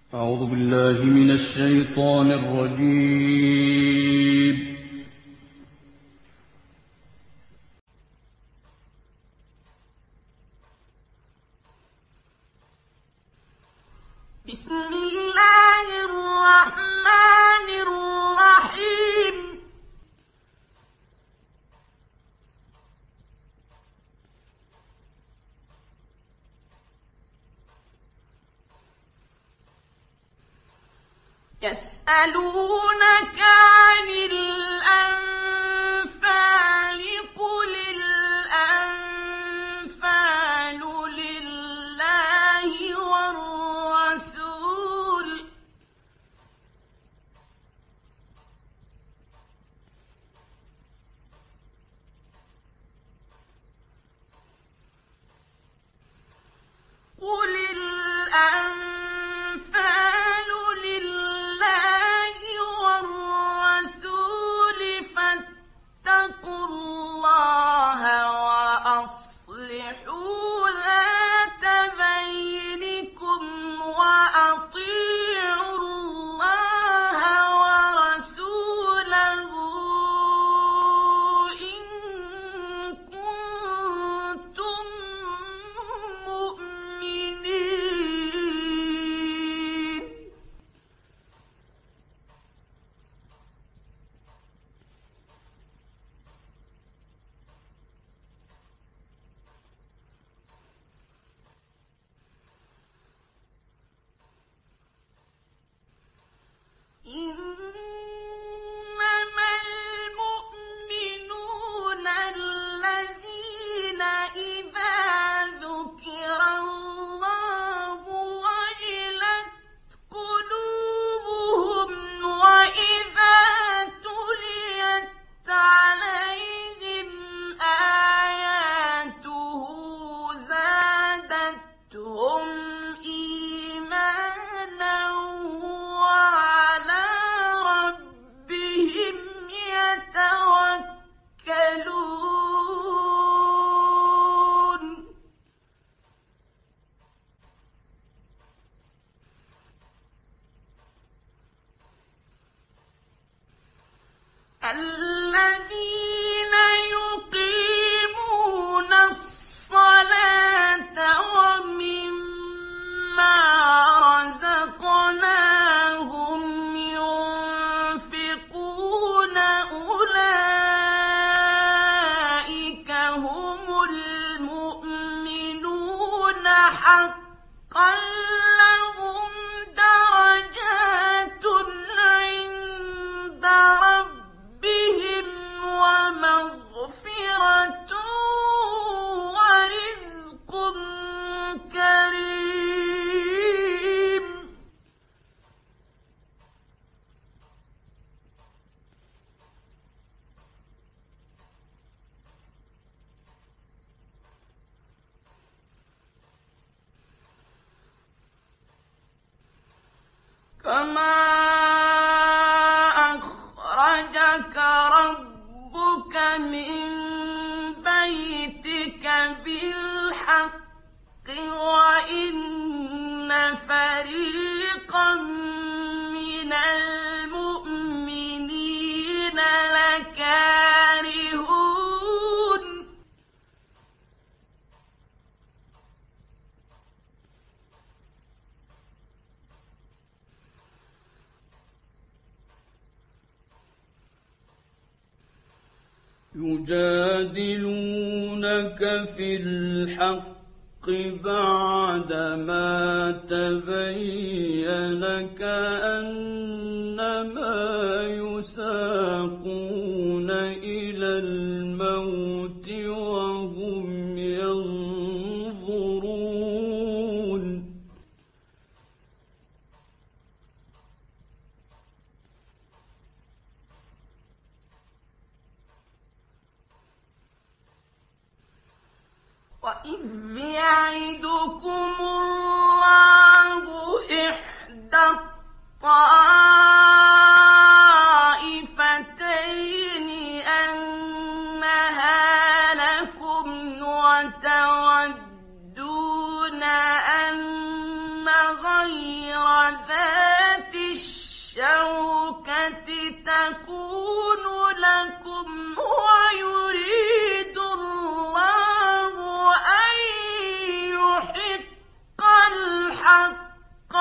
أعوذ بالله من الشيطان الرجيم. بسم الله الرحمن الرحيم. يسألونك عن الأنفال قل الأنفال لله والرسول قل الأنفال لله والرسول فاتقوا الله وأصلحوا ذات بينكم وأطيعوا الله ورسوله إن كنتم مؤمنين. إنما المؤمنون الذين إذا ذكر الله وجلت قلوبهم وإذا تليت عليهم آياته زادتهم إيمانا وعلى ربهم يتوكلون. الذين يقيمون الصلاة ومما رزقناهم ينفقون أولئك هم المؤمنون حقا لهم درجات عند ربهم ومغفرة ورزق كريم. كما أخرجك ربك من بيتك بالحق وإن فريقا من المؤمنين لكارهون. يجادلونك في الحق بعدما تبين كأنما يساقون إلى الموت وهم ينظرون. وإذ يعدكم الله إحدى الطائفتين أنها لكم وتودون أن غير ذات الشوكة تكون لكم ويريد الله أن يحق الحق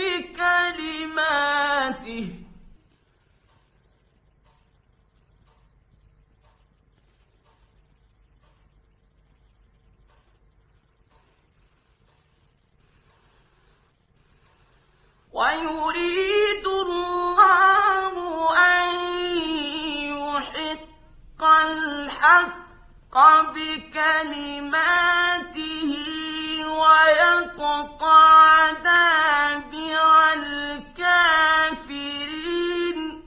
بكلماته ويريد الله أن يحق الحق بكلماته ويقطع دابر الكافرين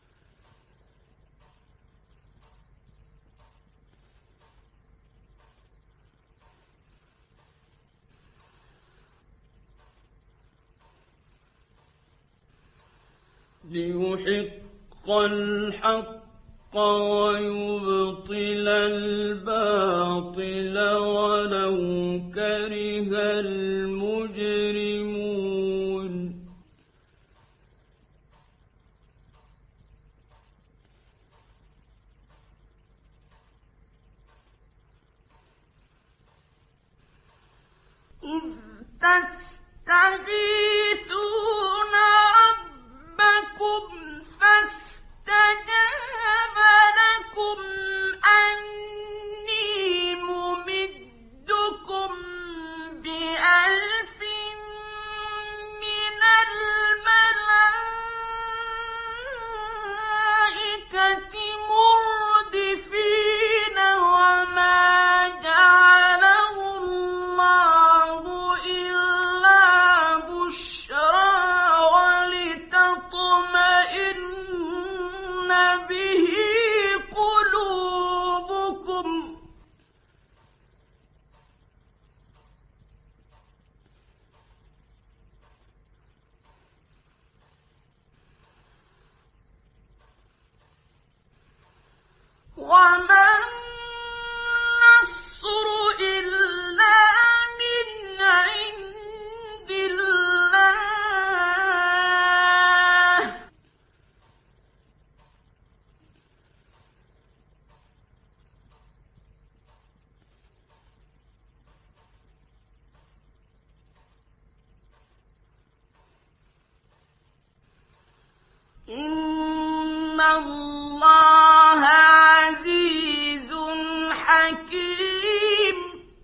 ليحق الحق ويبطل الباطل ولو كره المجرمون إذ تستغيثون ربكم فاستجاب لكم أني ممدكم بألف من الملائكة مردفين وما جعله الله إلا بشرى ولتطمئن به قلوبكم وما النصر إلا من عند الله إن الله عزيز حكيم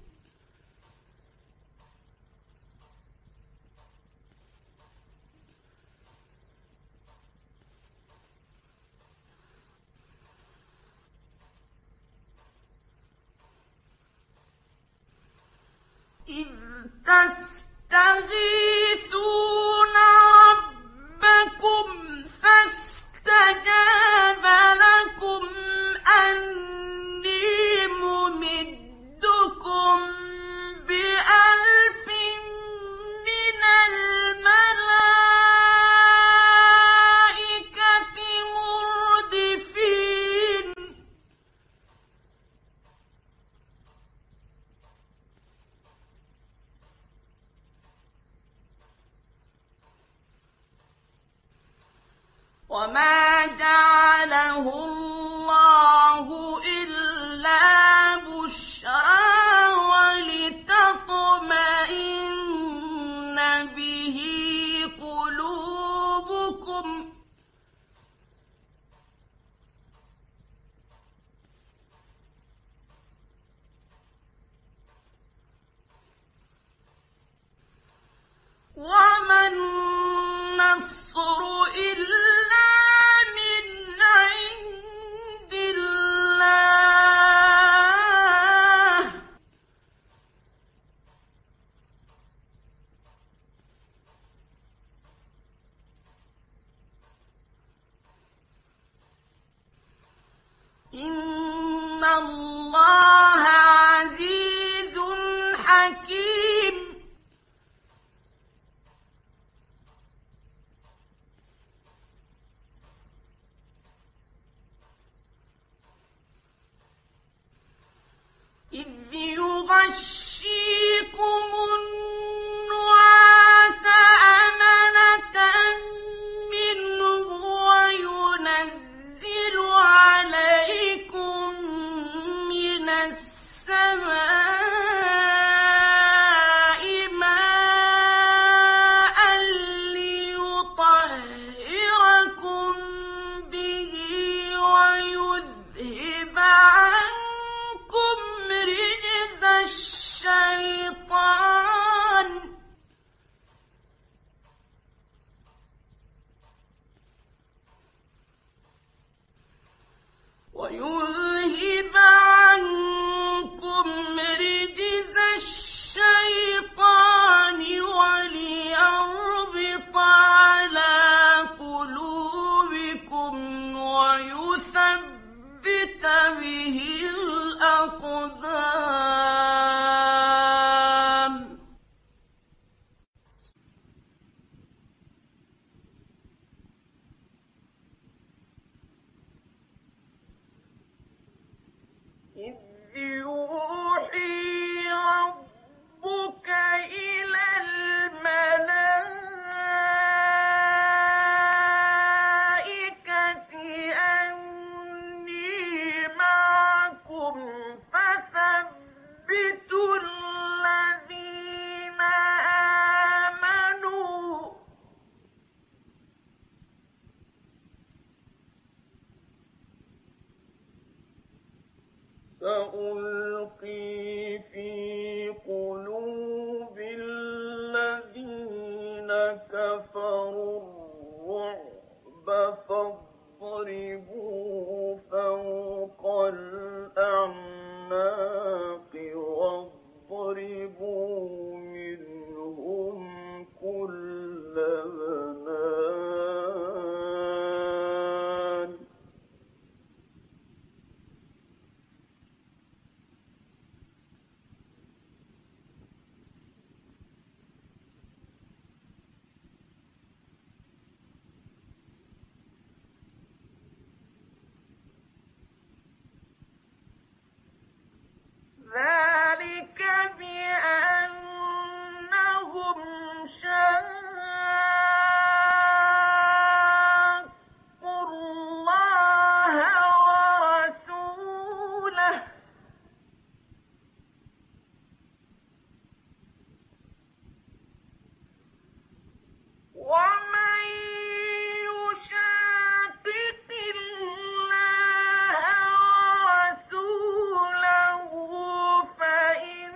إذ تستغيثون ربكم فاستجاب لكم أني ممدكم بألف من الملائكة مردفين وما جعله الله إلا بشرى ولتطمئن به قلوبكم وما النصر إلا من عند الله إن الله عزيز حكيم إذ يغشيكم النعاس أمنة ويذهب عنكم رجز الشيطان وليربط على قلوبكم ويثبت به الأقدام. إذ يوحي ربك إلى الملائكة أني معكم فثبتوا الذين آمنوا سألقي في قلوب الذين كفروا الرعب فاضربوا فوق الأعناق واضربوا منهم كل بنان. ذلك بأنهم شاقوا الله ورسوله ومن يشاقق الله ورسوله فإن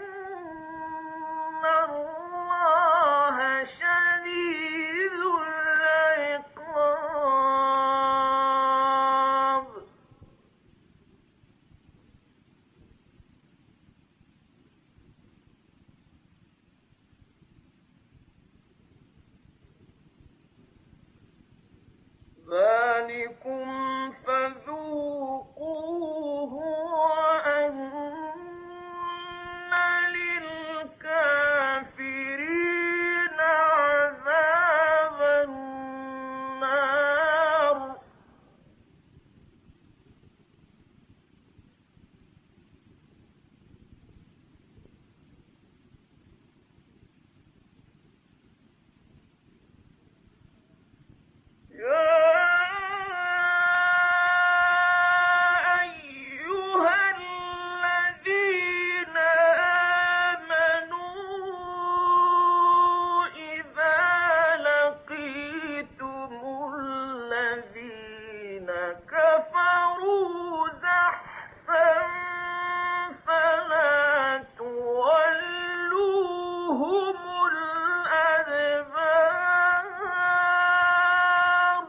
الله شديد العقاب. ذلكم فذوقوه وأن للكافرين عذاب النار. يا أيها الذين آمنوا إذا لقيتم الذين كفروا زحفا فلا تولوهم الأدبار.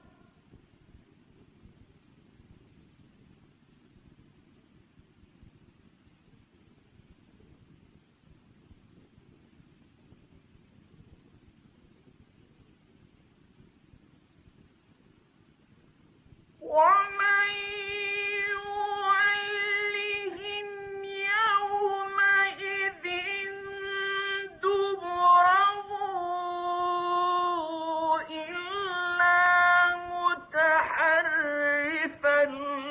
ومن يولهم يومئذ دبره إلا متحرفا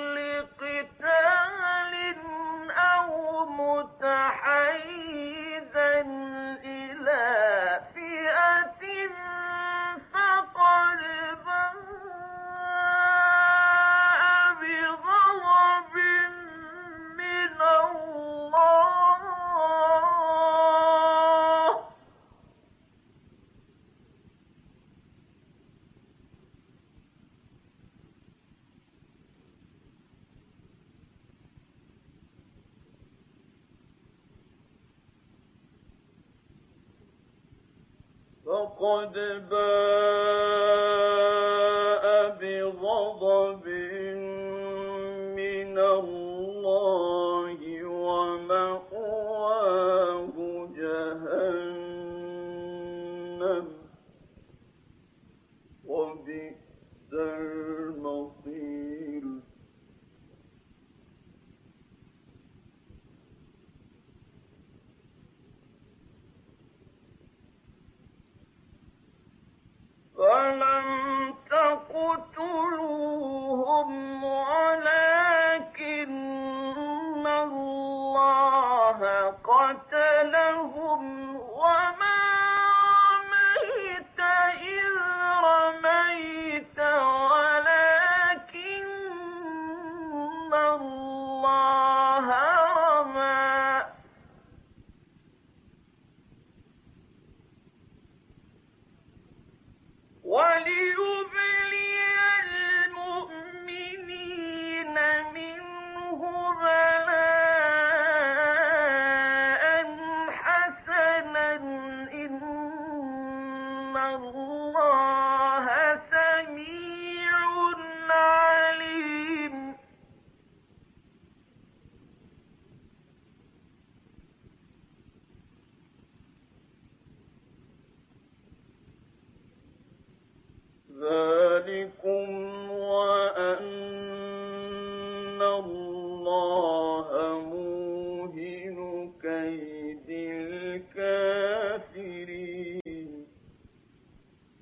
لقتال أو متحيزا إلى فئة فقد باء بغضب من الله. فقد باء بغضب من وليبلي المؤمنين منه بلاء حسنا إن الله سميع عليم. ذلكم وأن الله موهن كيد الكافرين.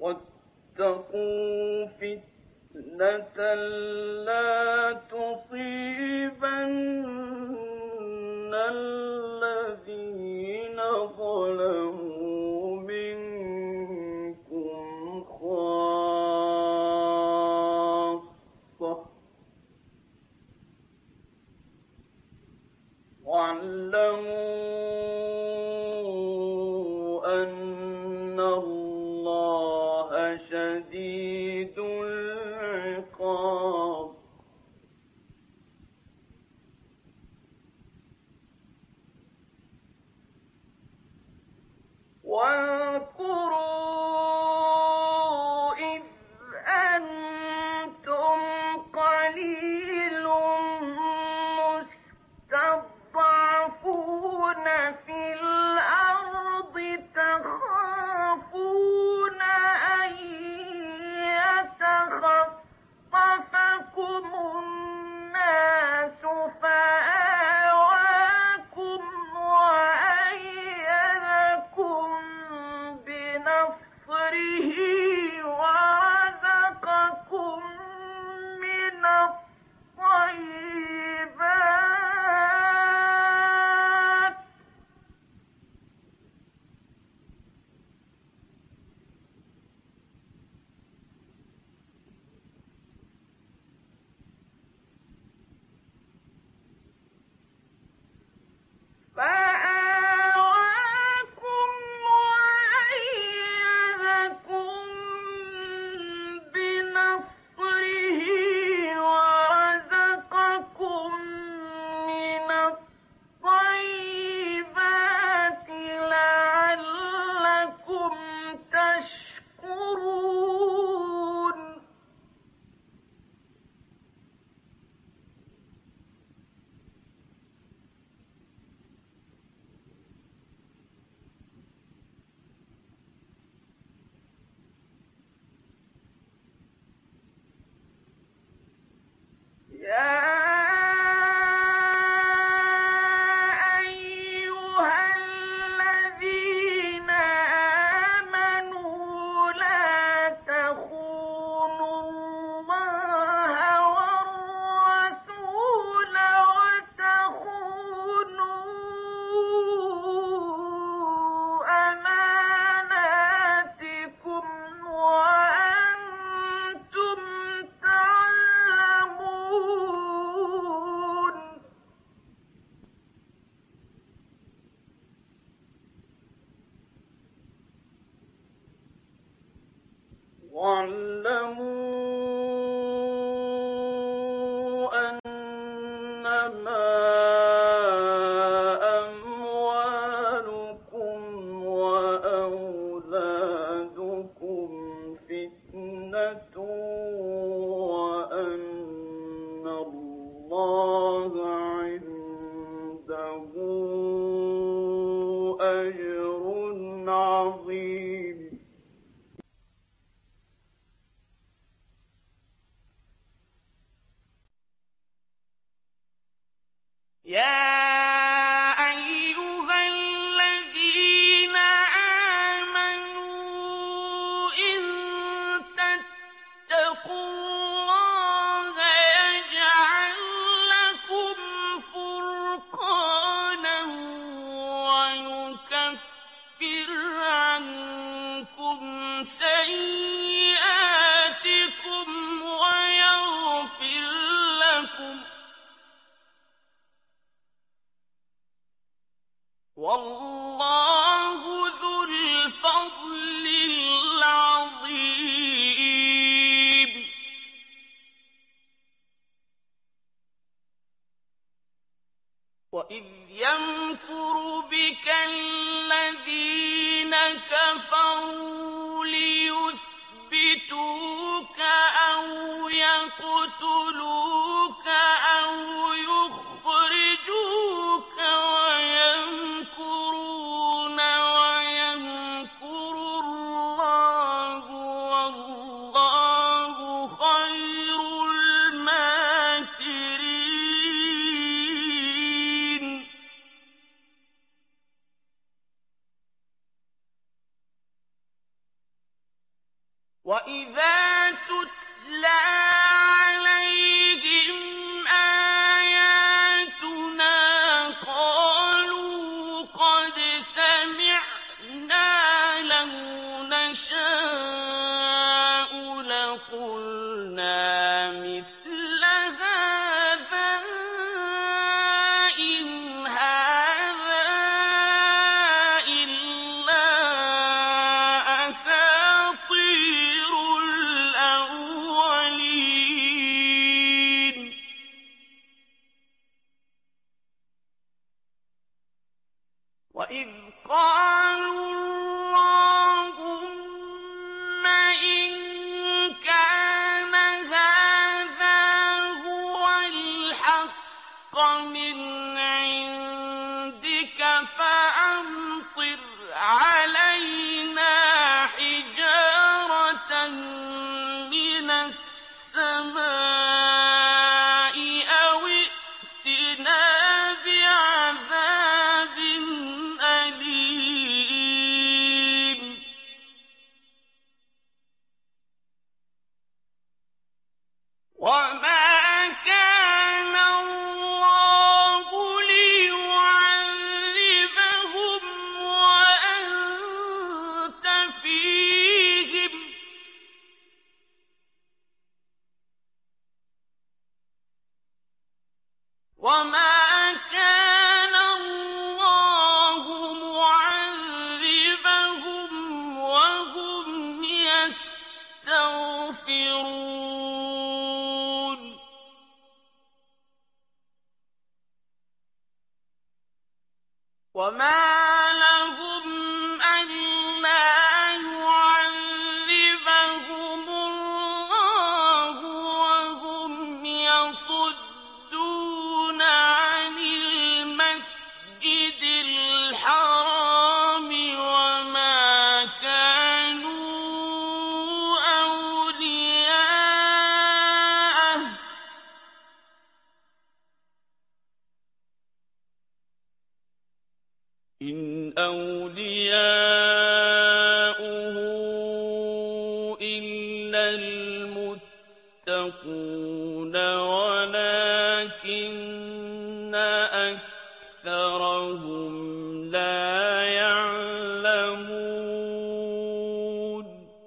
واتقوا فتنة لا تصيبن الذين ظلموا منكم خاصة واعلموا أن الله شديد العقاب واذكروا إذ أنتم قليل مستضعفون في الأرض تخافون أن يتخطفكم الناس فآواكم وأيدكم بنصره ورزقكم من الطيبات فآواكم وأيدكم بنصره ورزقكم من الطيبات لعلكم تشكرون يا أيها الذين آمنوا لا تخونوا الله والرسول وتخونوا أماناتكم وأنتم تعلمون واعلموا أنما أموالكم وأولادكم فتنة وأن الله عنده أجر عظيم يا أيها الذين آمنوا إن تتقوا الله يجعل لكم فرقانا ويكفر عنكم سيئاتكم ويغفر لكم والله ذو الفضل العظيم وإذ يمكر بك الذين كفروا ليثبتوك أو يقتلوك أو يخرجوك ويمكرون ويمكر الله والله خير الماكرين وَإِذَا تُتْلَىٰ عَلَيْهِمْ آيَاتُنَا قَالُوا قَدْ سَمِعْنَا لَوْ نَشَاءُ لَقُلْنَا مِثْلَ هَٰذَا إِنْ هَٰذَا إِلَّا أَسَاطِيرُ الْأَوَّلِينَ وَإِذْ قَالُوا اللَّهُمَّ إِن كَانَ هَٰذَا هُوَ الْحَقَّ مِنْ عِندِكَ فَأَمْطِرْ عَلَيْنَا حِجَارَةً مِّنَ السَّمَاءِ أَوِ ائْتِنَا بِعَذَابٍ أَلِيمٍ وَمَا كَانَ اللَّهُ لِيُعَذِّبَهُمْ وَأَنتَ فِيهِمْ ۚ وَمَا كَانَ اللَّهُ مُعَذِّبَهُمْ وَهُمْ يَسْتَغْفِرُونَ وَمَا لَهُمْ أَلَّا يُعَذِّبَهُمُ اللَّهُ وَهُمْ يَصُدُّونَ عَنِ الْمَسْجِدِ الْحَرَامِ وَمَا كَانُوا أَوْلِيَاءَهُ ۚ إِنْ أَوْلِيَاؤُهُ إِلَّا الْمُتَّقُونَ وَلَٰكِنَّ أَكْثَرَهُمْ لَا يَعْلَمُونَ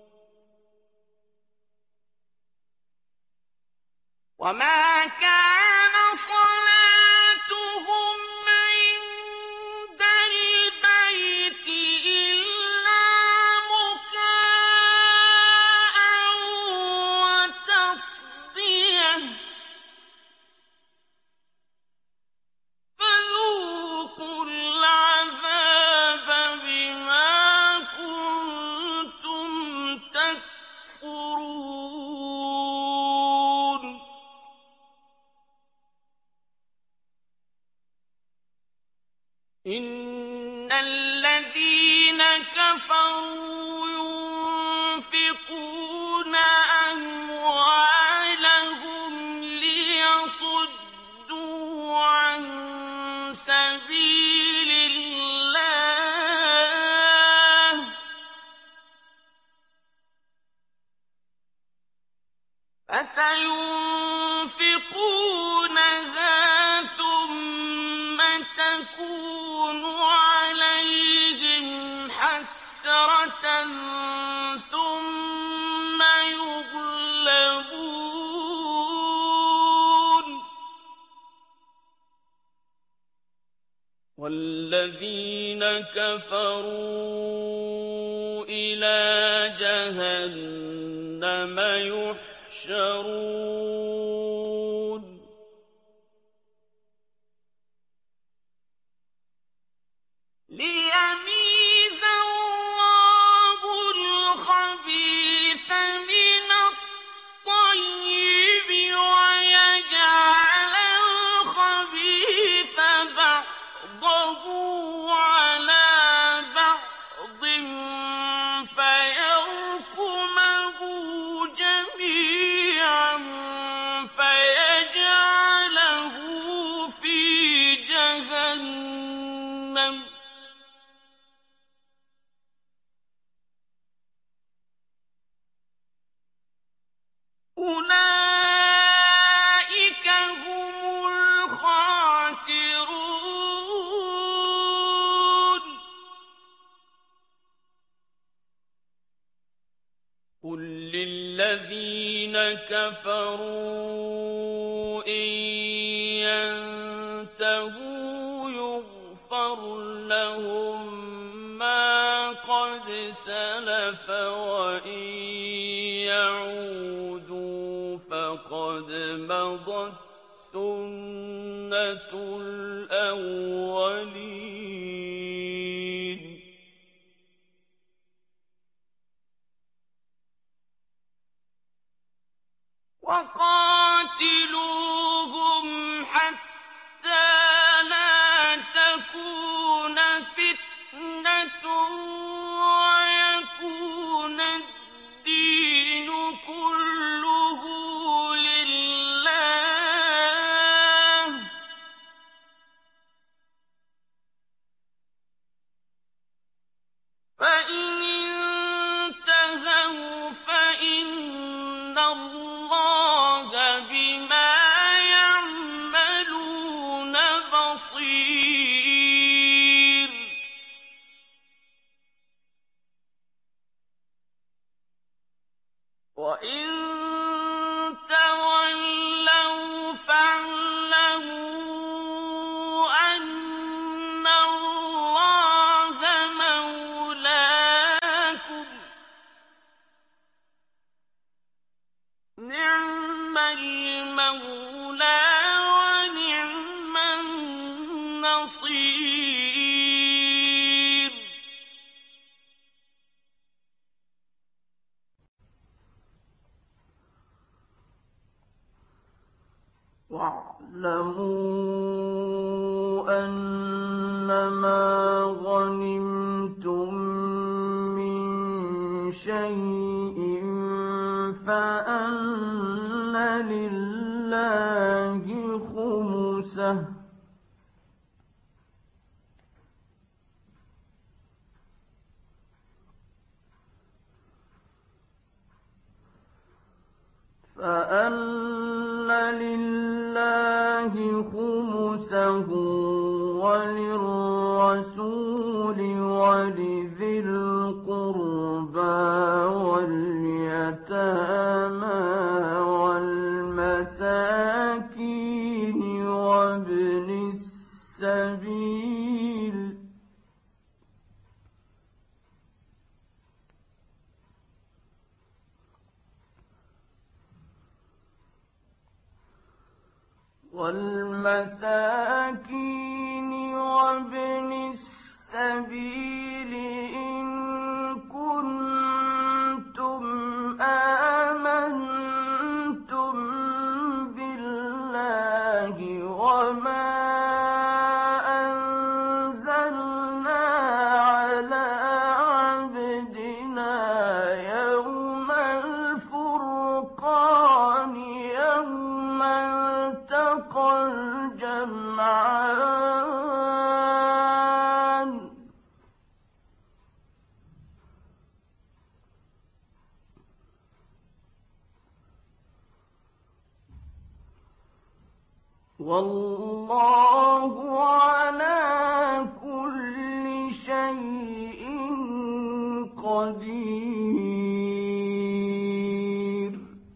وَمَا كَانَ صَلَاتُهُمْ عِندَ الْبَيْتِ إِلَّا مُكَاءً وَتَصْدِيَةً ۚ فَذُوقُوا الْعَذَابَ بِمَا كُنتُمْ تَكْفُرُونَ إِنَّ الَّذِينَ كَفَرُوا يُنفِقُونَ أَمْوَالَهُمْ لِيَصُدُّوا عَن سَبِيلِ اللَّهِ فَسَيُنفِقُونَهَا ثُمَّ تَكُونُ عَلَيْهِمْ حَسْرَةً ثُمَّ يُغْلَبُونَ وَالَّذِينَ كَفَرُوا إِلَىٰ جَهَنَّمَ يُحْشَرُونَ لِيَمِيزَ اللَّهُ الْخَبِيثَ مِنَ الطَّيِّبِ وَيَجْعَلَ الْخَبِيثَ بَعْضَهُ عَلَىٰ بَعْضٍ فَيَرْكُمَهُ جَمِيعًا قل للذين كفروا إن ينتهوا يغفر لهم ما قد سلف وإن يعودوا فقد مضت سنة الأولين وقاتلوهم حتى لا تكون فتنة ويكون الدين كله لله فإن انتهوا فإن الله بما يعملون بصير وإن تولوا فاعلموا أن الله مولاكم نعم المولى ونعم النصير واعلموا أنما غنمتم من شيء فأن لله خمسه وللرسول ولذي القربى واليتامى والمساكين وابن السبيل وابن السبيل إن كنتم آمنتم بالله وما أنزلنا على عبدنا يوم الفرقان يوم التقى الجمعان والله على كل شيء قدير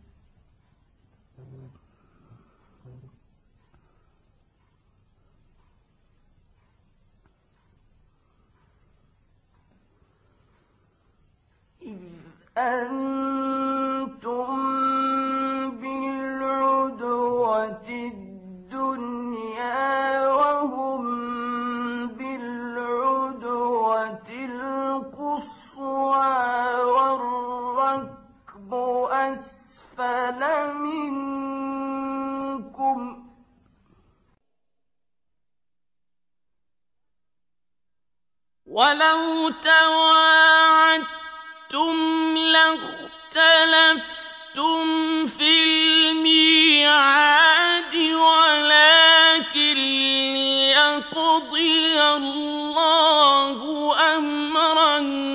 إذ أنتم بالعدوة الدنيا وهم بالعدوة القصوى والركب أسفل منكم ولو تواعدتم لاختلفتم في الميعاد ولكن ليقضي الله أمرا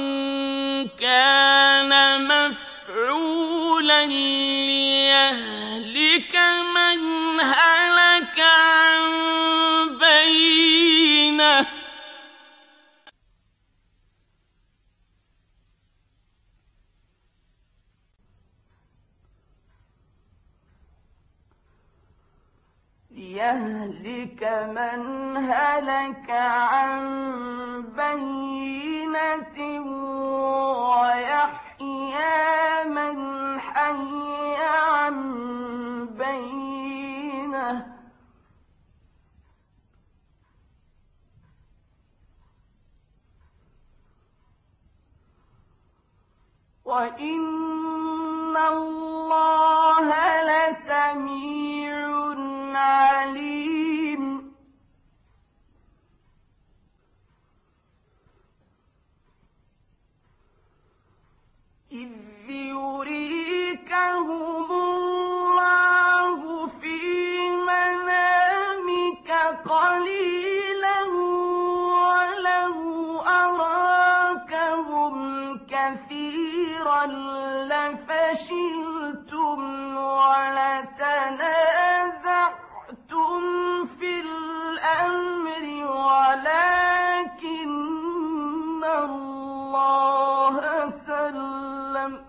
كان مفعولا ليهلك من هلك عن بينه ليهلك من هلك عن بينة ويحيى من حي عن بينة وإن الله لسميع عليم إذ يريكهم الله في منامك قليلا ولو أراكهم كثيرا لفشلتم ولتنازعتم في الأمر ولكن الله سلم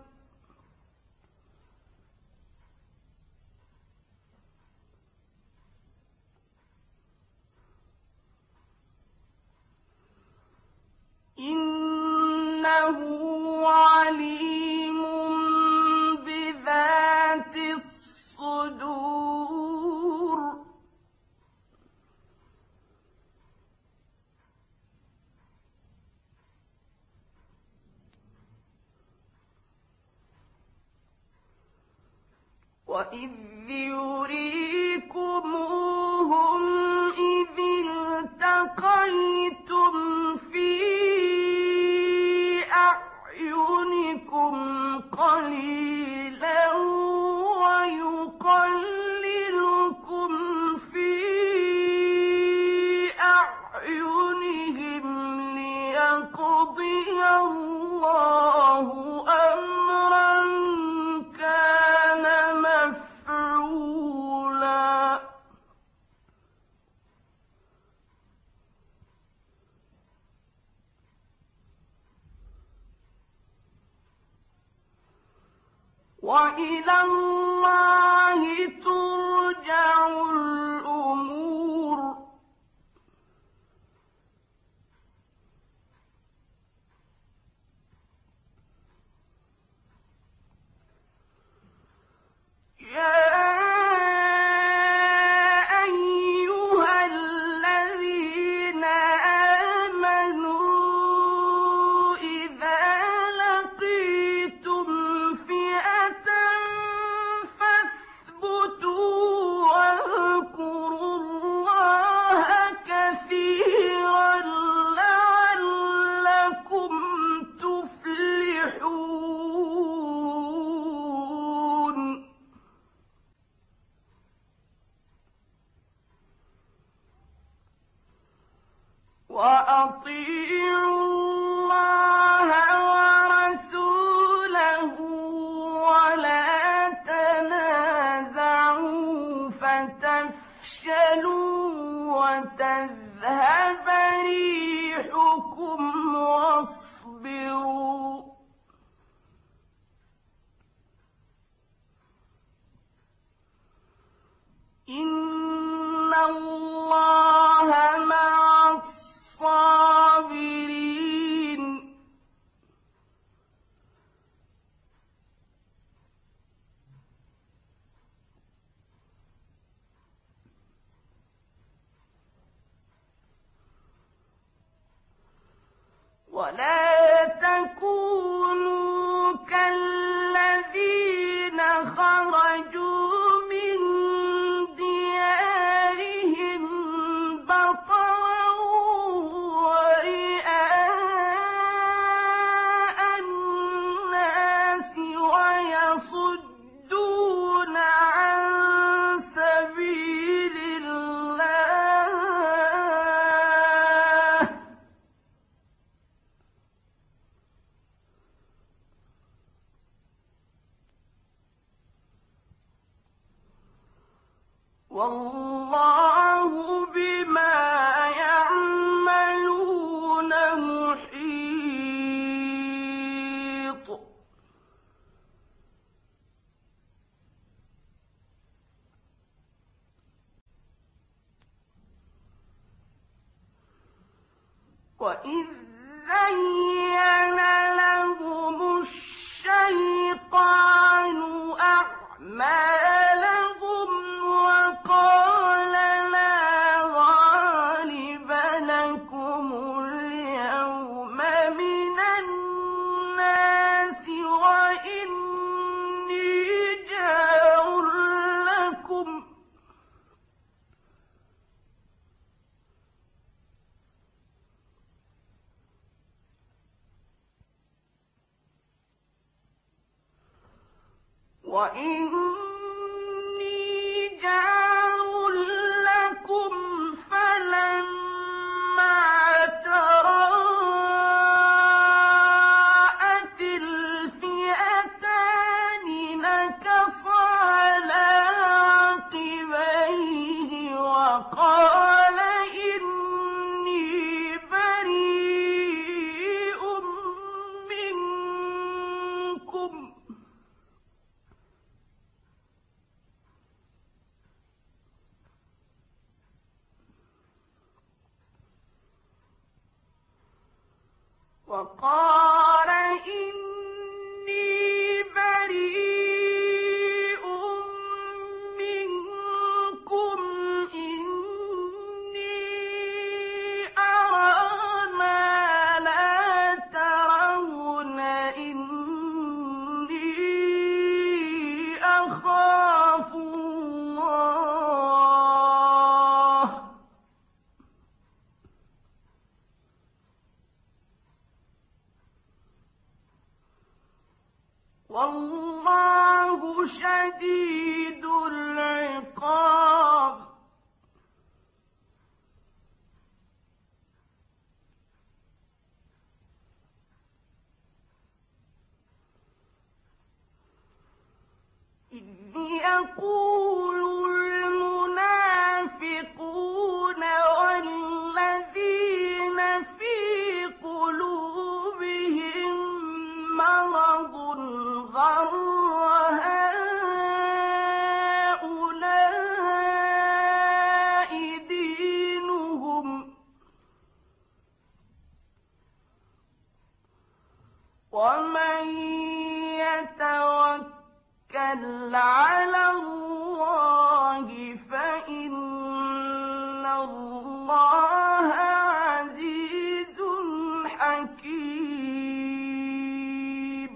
إنه عليم بذات الصدور وإذ يريكموهم إذ التقيتم في أعينكم قليلا ويقللكم في أعينهم ليقضي الله أمرا كان مفعولا وإلى الله ترجع الأمور يا أيها الذين آمنوا إذا لقيتم فئة فاثبتوا واذكروا الله كثيرا لعلكم تفلحون وأطيعوا الله ورسوله ولا تنازعوا فتفشلوا وتذهب ريحكم واصبروا إن الله مع الصابرين ولا تكونوا كالذين خرجوا من ديارهم بطرا ورئاء الناس ويصدون عن سبيل الله والله بما يعملون محيط وإذ زين لهم الشيطان أعمالهم وقال لا غالب لكم اليوم من الناس وإني جار لكم فلما تراءت الفئتان نكص على عقبيه وقال إني بريء منكم إني أرى ما لا ترون إني أخاف الله والله شديد العقاب إذ يقول المنافقون والذين في قلوبهم مرض غر هؤلاء دينهم ومن يتوكل على الله فإن الله عزيز حكيم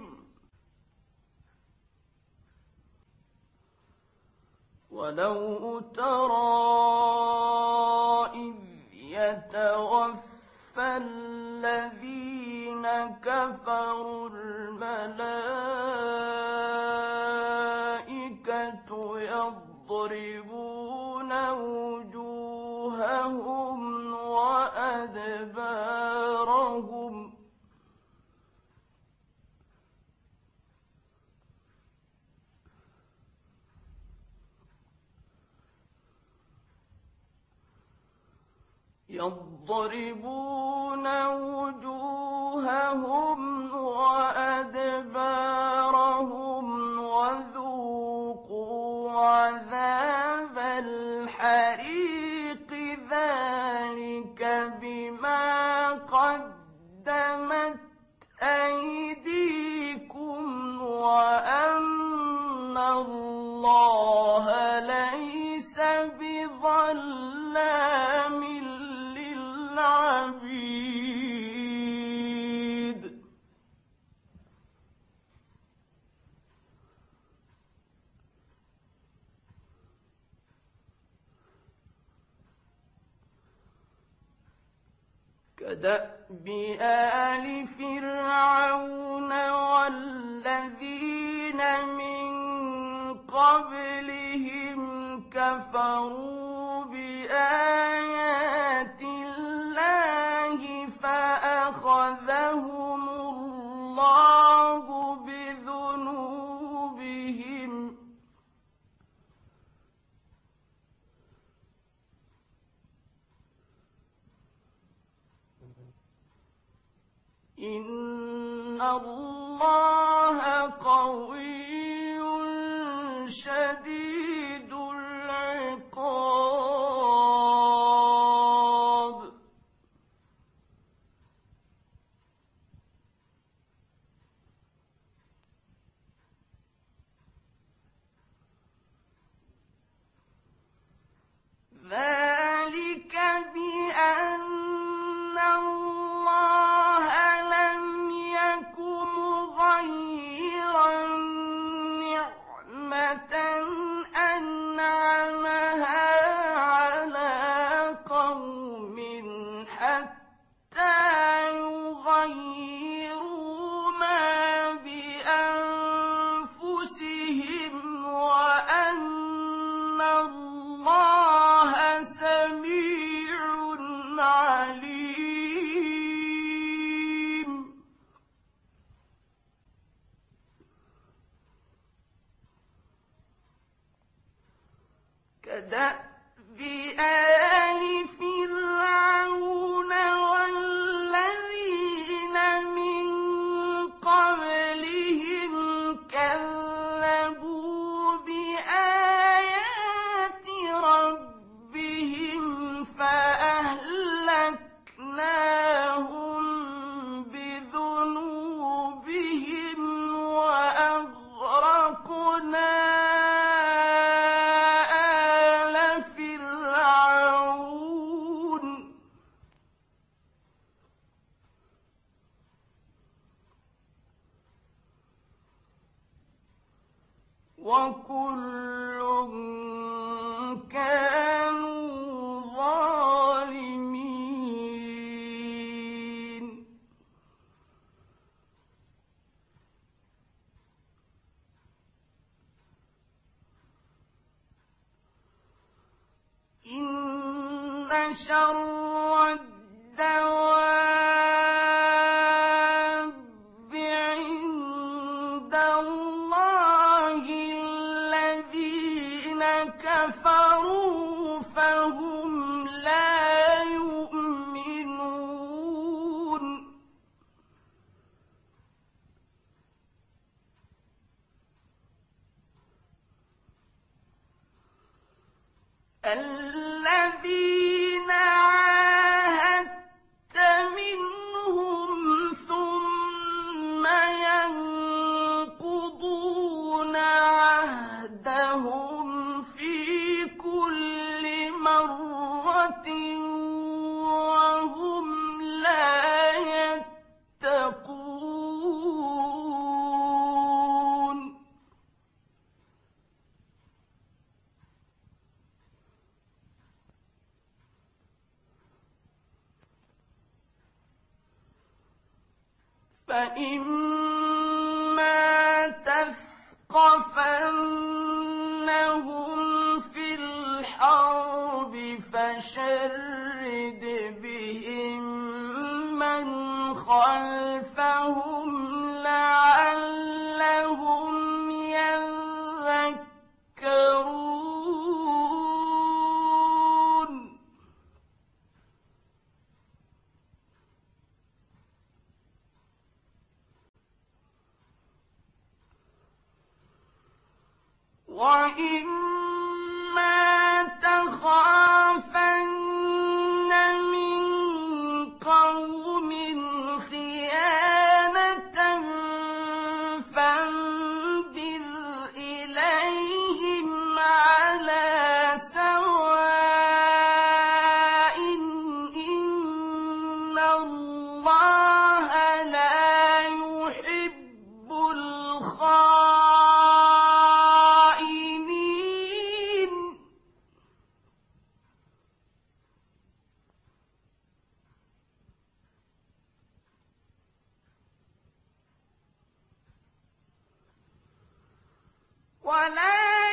ولو ترى إذ يتوفى الذين كفروا الملائكة يضربون وجوههم وأدبارهم وذوقوا عذاب الحريق ذلك بما قدمت أيديكم وأن الله ليس بظلام للعبيد كدأب آل فرعون والذين من قبلهم كفروا بآيات الله فأخذهم الله بذنوبهم إن الله قوي شديد العقاب كدأب آل فرعون والذين من قبلهم كذبوا بآيات ربهم فأهلكناهم بذنوبهم وأغرقنا آل فرعون وكل كانوا ظالمين إن شر الدواب عند الله الذين كفروا فهم لا يؤمنون الذين عاهدت منهم ثم ينقضون عهدهم في كل مرة وهم لا يتقون فإما تثقفنهم في الحرب فشرد بهم من خلفهم لعلهم يذكرون وإما تخافن من قوم خيانة فانبذ إليهم على سواء إن الله لا يحب الخائنين ولا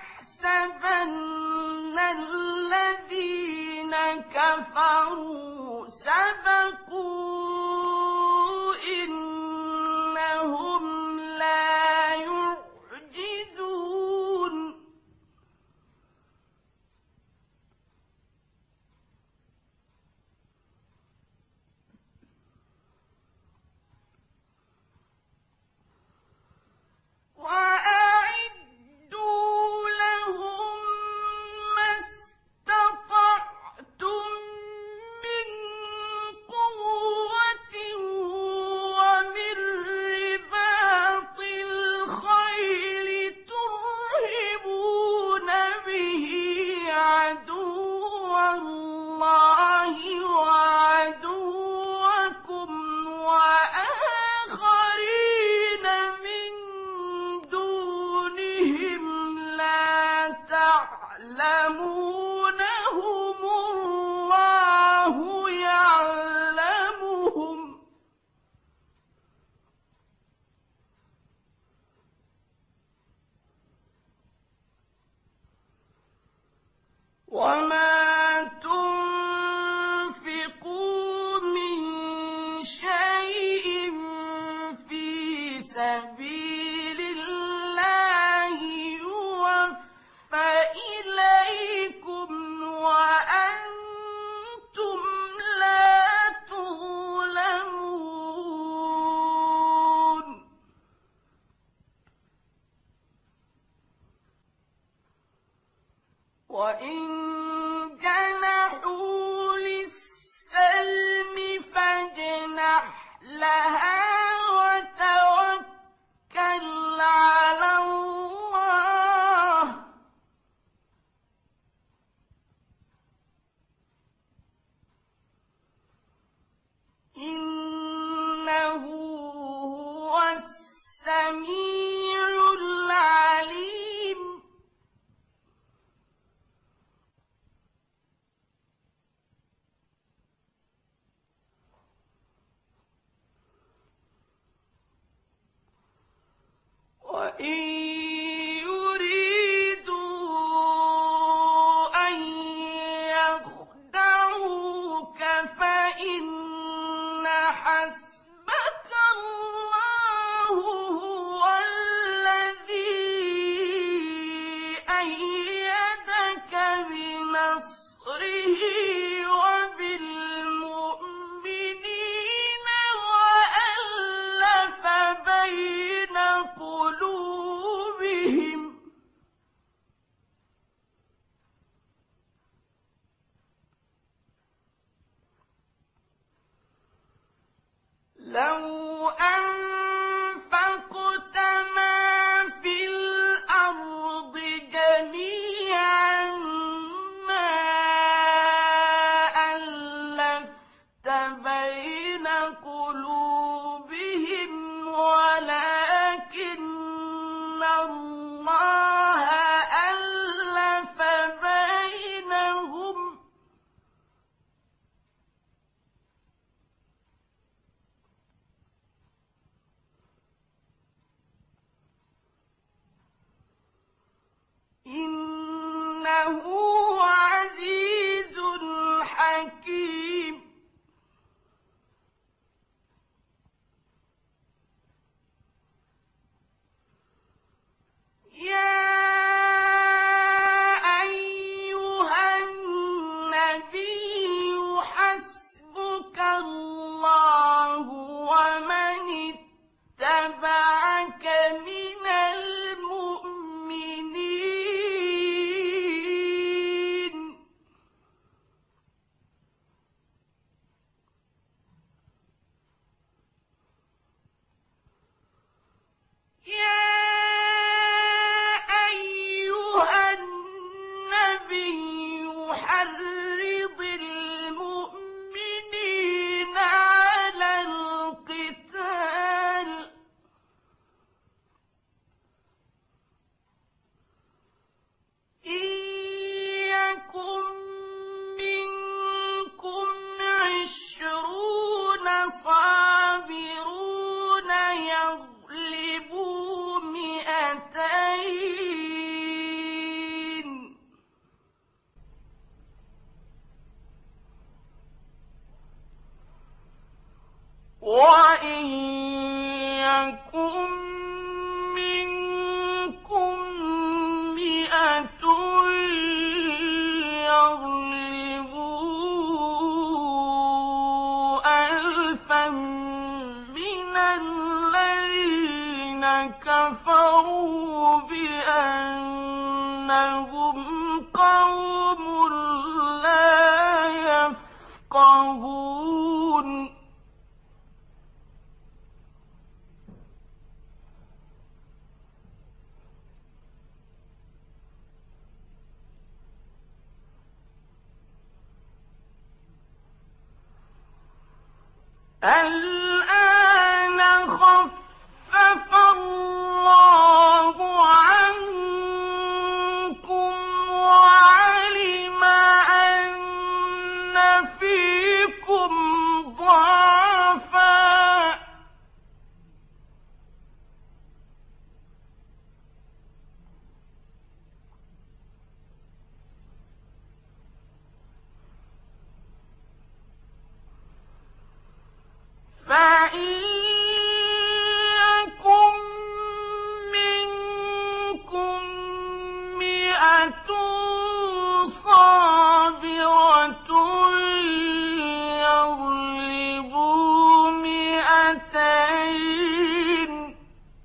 يحسبن الذين كفروا سبقوا إنهم لا يعجزون وأعدوا لهم ما استطعتم من قوة ومن رباط الخيل ترهبون به عدو الله وعدوكم وآخرين من دونهم لا تعلمونهم الله يعلمهم وما تنفقوا من شيء في سبيل الله يوفى إليكم وإن جنحوا للسلم فاجنح لها وتوكل على الله إنه هو السميع العليم وإن يريدوا أن يخدعوك فإن حسبك الله هو الذي أيدك بنصره وبالمؤمنين وألف بين قلوبهم لو أنفقت ما في الأرض جميعا ما ألفت بين قلوبهم ولكن الله ألف بينهم إنه عزيز حكيم يا أيها النبي حسبك الله ومن اتبعك من المؤمنين يا أيها النبي حرض المؤمنين على القتال إن يكن منكم 20 صابرون يغلبوا 200 وإن يكن منكم 100 يغلبوا 1000 من الذين كفروا بأنهم قوم لا يفقهون الآن خفف الله عنكم وعلم أن فيكم ضعفا فإن يكن منكم 100 صابرة يغلبوا 200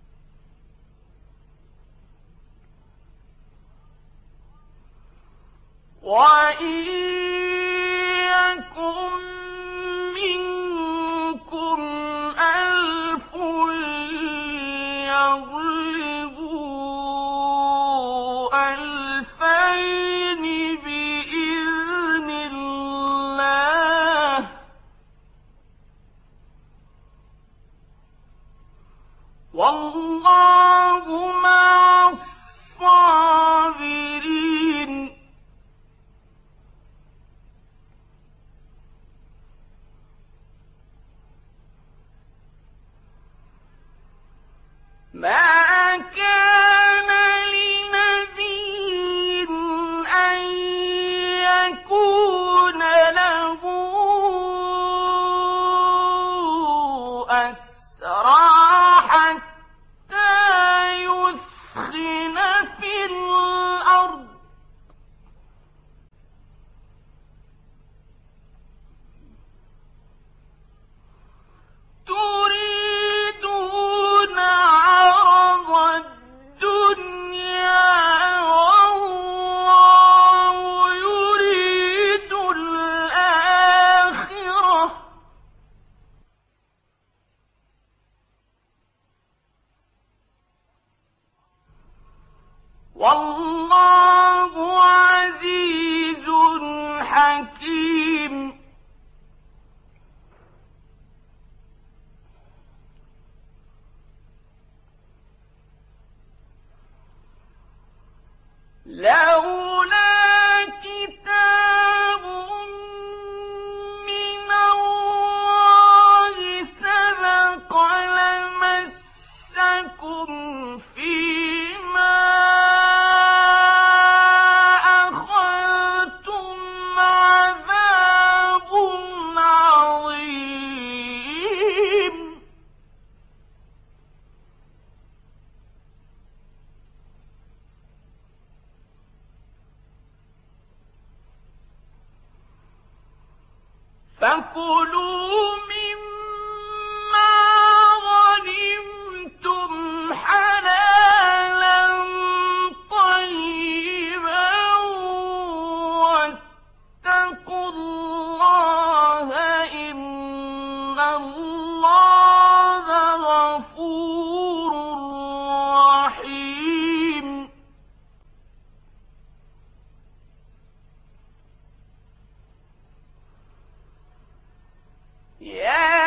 وإن وَإِن يَكُن مِّنكُمْ أَلْفٌ يَغْلِبُوا أَلْفَيْنِ بِإِذْنِ اللَّهِ ۗ وَاللَّهُ مَعَ الصَّابِرِينَ. مَا كَانَ لِنَبِيٍّ أَن يَكُونَ لَهُ أَسْرَىٰ حَتَّىٰ يُثْخِنَ فِي الْأَرْضِ ۚ تُرِيدُونَ عَرَضَ الدُّنْيَا وَاللَّهُ يُرِيدُ الْآخِرَةَ ۗ وَاللَّهُ عَزِيزٌ حَكِيمٌ. لولا كتاب من الله سبق لمسكم فيما أخذتم عذاب عظيم. فَكُلُوا مِمَّا غَنِمْتُمْ حَلَالًا طَيِّبًا وَاتَّقُوا اللَّهَ إِنَّ اللَّهَ غَفُورٌ رَّحِيمٌ. يَا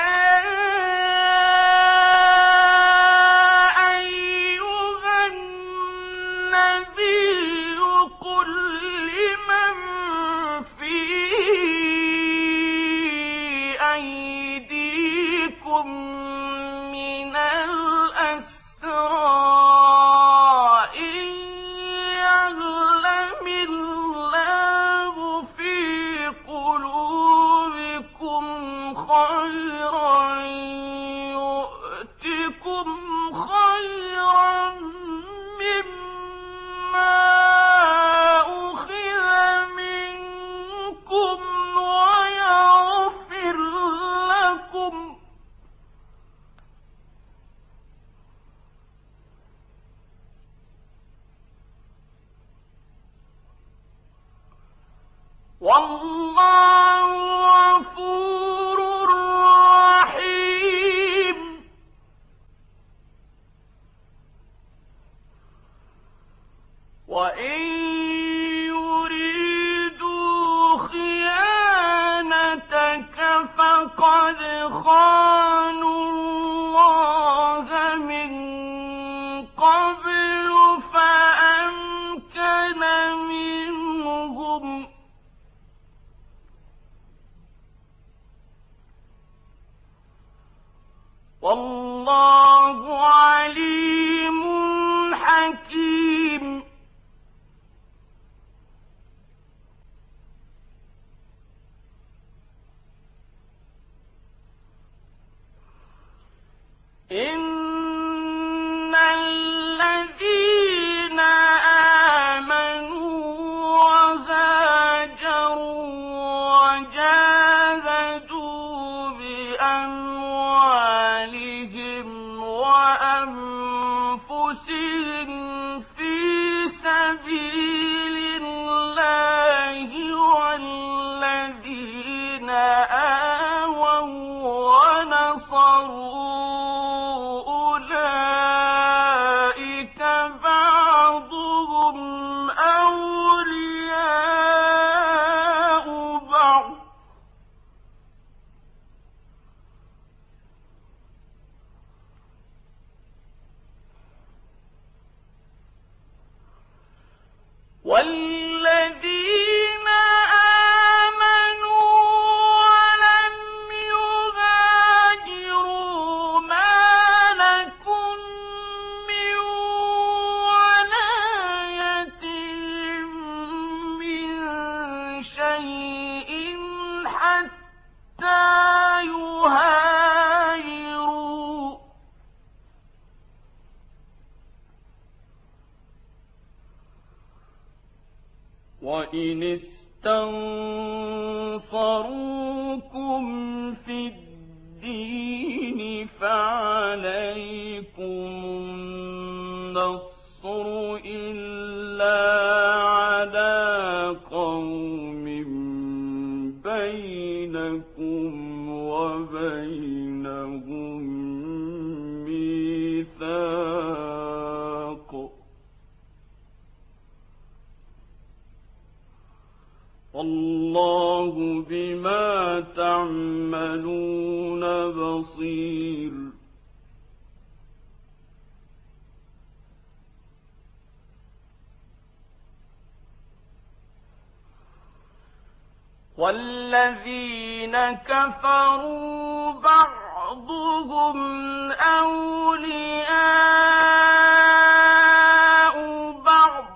أَيُّهَا النَّبِيُّ قُل لِّمَن فِي أَيْدِيكُم مِّنَ الْأَسْرَىٰ إِن يَعْلَمِ اللَّهُ فِي قُلُوبِكُمْ خَيْرًا يُؤْتِكُمْ خَيْرًا مِّمَّا أُخِذَ مِنكُمْ وَيَغْفِرْ لَكُمْ ۗ وَاللَّهُ غَفُورٌ رَّحِيمٌ. وَإِن يُرِيدُوا خِيَانَتَكَ فَقَدْ خَانُوا اللَّهَ مِن قَبْلُ فَأَمْكَنَ مِنْهُمْ ۗ وَاللَّهُ عَلِيمٌ حَكِيمٌ. إِنَّ الَّذِينَ آمَنُوا وَهَاجَرُوا وَجَاهَدُوا بِأَمْوَالِهِمْ وَأَنفُسِهِمْ فِي سَبِيلِ اللَّهِ وإن استنصروكم في الدين فعليكم النصر إلا على قوم بينكم وبينهم ميثاق والله بما تعملون بصير. والذين كفروا بعضهم أولياء بعض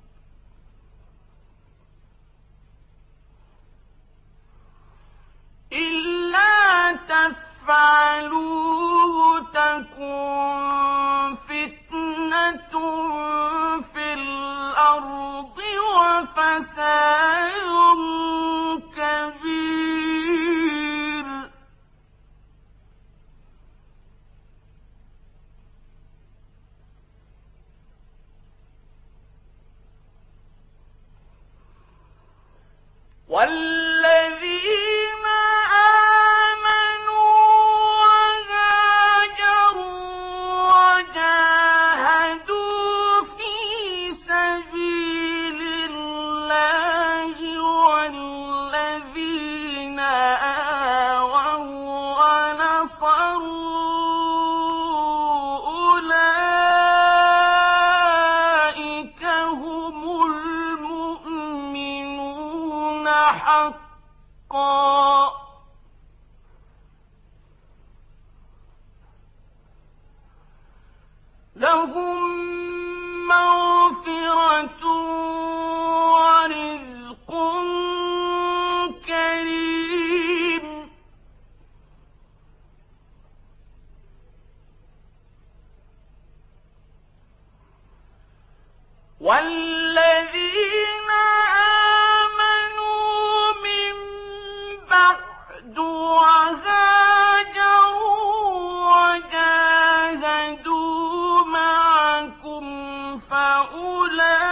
إلا تفعلوه تكن فتنة في الأرض وفساد كبير. والذين آمنوا وهاجروا وجاهدوا في سبيل الله والذين آووا ونصروا أولئك هم المؤمنون حقا لهم مغفرة ورزق كريم. والذين آمنوا من بعد وهاجروا وجاهدوا معكم فأولئك